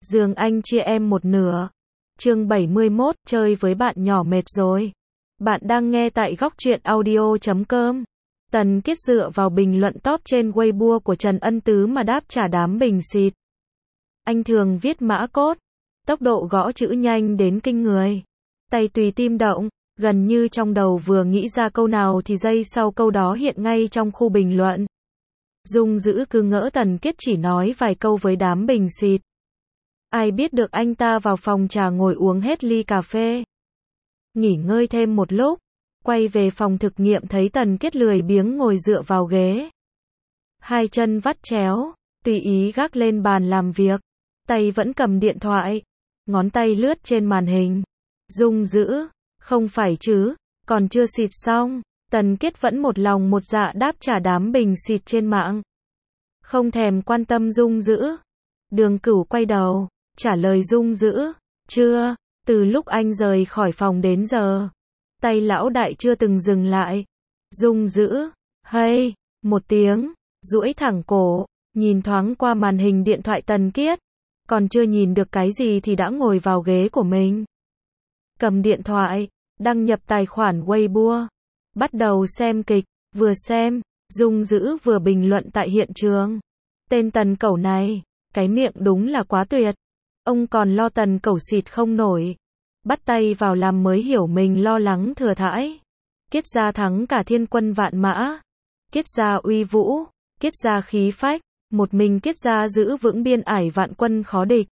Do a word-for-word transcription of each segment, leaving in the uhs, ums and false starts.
giường anh chia em một nửa. Chương bảy mươi mốt, chơi với bạn nhỏ mệt rồi. Bạn đang nghe tại góc truyện audio chấm com. Tần Kiết dựa vào bình luận top trên Weibo của Trần Ân Tứ mà đáp trả đám bình xịt. Anh thường viết mã code, tốc độ gõ chữ nhanh đến kinh người. Tay tùy tim động, gần như trong đầu vừa nghĩ ra câu nào thì giây sau câu đó hiện ngay trong khu bình luận. Dung Dữ cứ ngỡ Tần Kiết chỉ nói vài câu với đám bình xịt. Ai biết được anh ta vào phòng trà ngồi uống hết ly cà phê. Nghỉ ngơi thêm một lúc, quay về phòng thực nghiệm thấy Tần Kiết lười biếng ngồi dựa vào ghế. Hai chân vắt chéo, tùy ý gác lên bàn làm việc, tay vẫn cầm điện thoại, ngón tay lướt trên màn hình. Dung Dữ, không phải chứ, còn chưa xịt xong. Tần Kiết vẫn một lòng một dạ đáp trả đám bình xịt trên mạng. Không thèm quan tâm Dung Dữ. Đường Cửu quay đầu, trả lời Dung Dữ, chưa, từ lúc anh rời khỏi phòng đến giờ, tay lão đại chưa từng dừng lại. Dung Dữ, hey, một tiếng, duỗi thẳng cổ, nhìn thoáng qua màn hình điện thoại Tần Kiết, còn chưa nhìn được cái gì thì đã ngồi vào ghế của mình. Cầm điện thoại, đăng nhập tài khoản Weibo, bắt đầu xem kịch, vừa xem, Dung Dữ vừa bình luận tại hiện trường. Tên Tần Cẩu này, cái miệng đúng là quá tuyệt. Ông còn lo Tần Cẩu xịt không nổi. Bắt tay vào làm mới hiểu mình lo lắng thừa thãi. Kiết gia thắng cả thiên quân vạn mã. Kiết gia uy vũ, Kiết gia khí phách, một mình Kiết gia giữ vững biên ải vạn quân khó địch.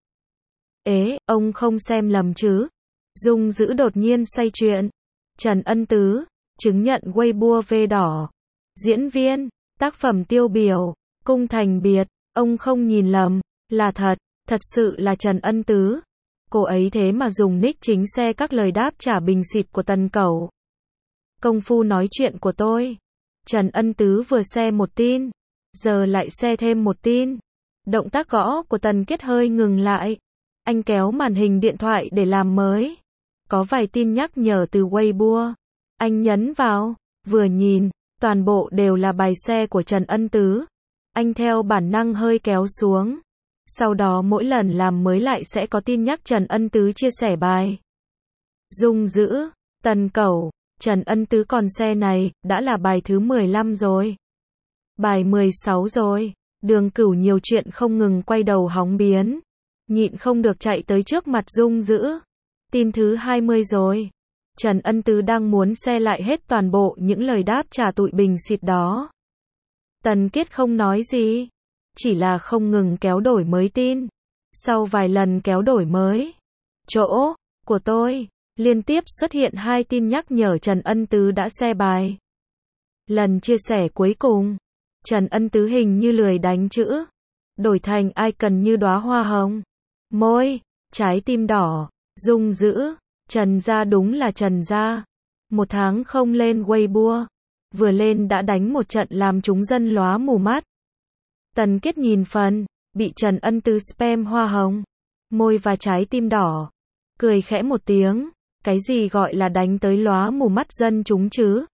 Ế, ông không xem lầm chứ? Dung Dữ đột nhiên xoay chuyện. Trần Ân Tứ, chứng nhận Weibo V đỏ. Diễn viên, tác phẩm tiêu biểu, Cung Thành Biệt, ông không nhìn lầm, là thật, thật sự là Trần Ân Tứ. Cô ấy thế mà dùng nick chính xe các lời đáp trả bình xịt của Tần Cẩu. Công phu nói chuyện của tôi. Trần Ân Tứ vừa xe một tin, giờ lại xe thêm một tin. Động tác gõ của Tần Kiết hơi ngừng lại. Anh kéo màn hình điện thoại để làm mới. Có vài tin nhắc nhở từ Weibo. Anh nhấn vào, vừa nhìn, toàn bộ đều là bài xe của Trần Ân Tứ. Anh theo bản năng hơi kéo xuống. Sau đó mỗi lần làm mới lại sẽ có tin nhắc Trần Ân Tứ chia sẻ bài. Dung Dữ, Tần Cẩu, Trần Ân Tứ còn xe này, đã là bài thứ mười lăm rồi. Bài mười sáu rồi. Đường Cửu nhiều chuyện không ngừng quay đầu hóng biến. Nhịn không được chạy tới trước mặt Dung Dữ. Tin thứ hai mươi rồi. Trần Ân Tứ đang muốn xe lại hết toàn bộ những lời đáp trả tụi bình xịt đó. Tần Kiết không nói gì, chỉ là không ngừng kéo đổi mới tin. Sau vài lần kéo đổi mới, chỗ của tôi liên tiếp xuất hiện hai tin nhắc nhở Trần Ân Tứ đã xe bài. Lần chia sẻ cuối cùng, Trần Ân Tứ hình như lười đánh chữ, đổi thành icon như đóa hoa hồng, môi, trái tim đỏ. Dung Dữ, Trần gia đúng là Trần gia. Một tháng không lên Weibo, vừa lên đã đánh một trận làm chúng dân lóa mù mắt. Tần Kiết nhìn phần bị Trần Ân Tứ spam hoa hồng, môi và trái tim đỏ, cười khẽ một tiếng. Cái gì gọi là đánh tới lóa mù mắt dân chúng chứ?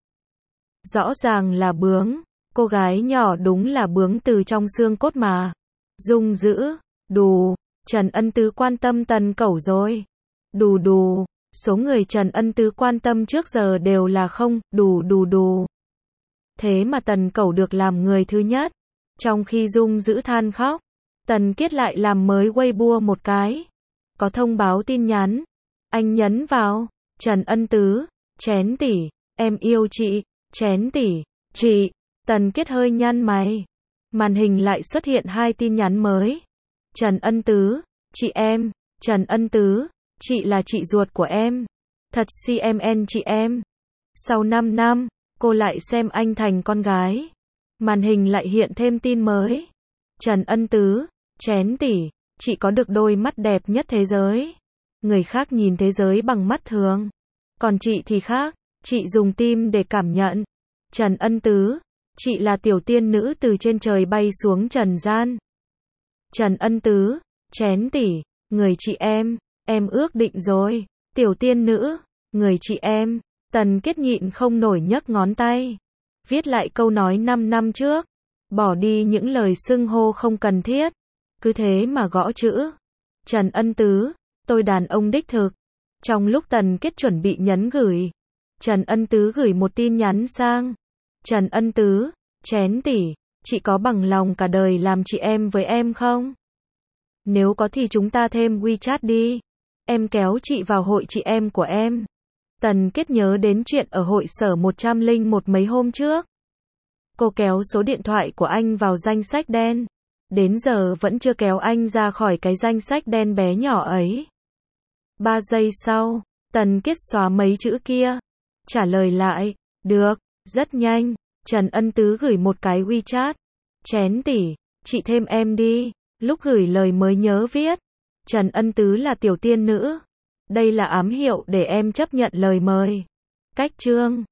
Rõ ràng là bướng, cô gái nhỏ đúng là bướng từ trong xương cốt mà. Dung Dữ, đù, Trần Ân Tứ quan tâm Tần Cẩu rồi. Đù đù, số người Trần Ân Tứ quan tâm trước giờ đều là không, đù đù đù. Thế mà Tần Cẩu được làm người thứ nhất. Trong khi Dung Dữ than khóc, Tần Kiết lại làm mới Weibo một cái. Có thông báo tin nhắn. Anh nhấn vào, Trần Ân Tứ, chén tỷ, em yêu chị, chén tỷ, chị. Tần Kiết hơi nhăn mày. Màn hình lại xuất hiện hai tin nhắn mới. Trần Ân Tứ, chị em, Trần Ân Tứ, chị là chị ruột của em. Thật xê em en chị em. Sau năm năm, cô lại xem anh thành con gái. Màn hình lại hiện thêm tin mới. Trần Ân Tứ, chén tỷ, chị có được đôi mắt đẹp nhất thế giới. Người khác nhìn thế giới bằng mắt thường. Còn chị thì khác, chị dùng tim để cảm nhận. Trần Ân Tứ, chị là tiểu tiên nữ từ trên trời bay xuống trần gian. Trần Ân Tứ, chén tỷ, người chị em, em ước định rồi. Tiểu tiên nữ, người chị em. Tần Kiết nhịn không nổi nhấc ngón tay. Viết lại câu nói năm năm trước. Bỏ đi những lời xưng hô không cần thiết. Cứ thế mà gõ chữ. Trần Ân Tứ, tôi đàn ông đích thực. Trong lúc Tần Kết chuẩn bị nhấn gửi, Trần Ân Tứ gửi một tin nhắn sang. Trần Ân Tứ, Chén tỷ, chị có bằng lòng cả đời làm chị em với em không? Nếu có thì chúng ta thêm WeChat đi. Em kéo chị vào hội chị em của em. Tần Kết nhớ đến chuyện ở hội sở một trăm lẻ một mấy hôm trước. Cô kéo số điện thoại của anh vào danh sách đen. Đến giờ vẫn chưa kéo anh ra khỏi cái danh sách đen bé nhỏ ấy. Ba giây sau, Tần Kết xóa mấy chữ kia. Trả lời lại, được, rất nhanh. Trần Ân Tứ gửi một cái WeChat. Chén tỷ, chị thêm em đi. Lúc gửi lời mới nhớ viết. Trần Ân Tứ là tiểu tiên nữ. Đây là ám hiệu để em chấp nhận lời mời. Cách chương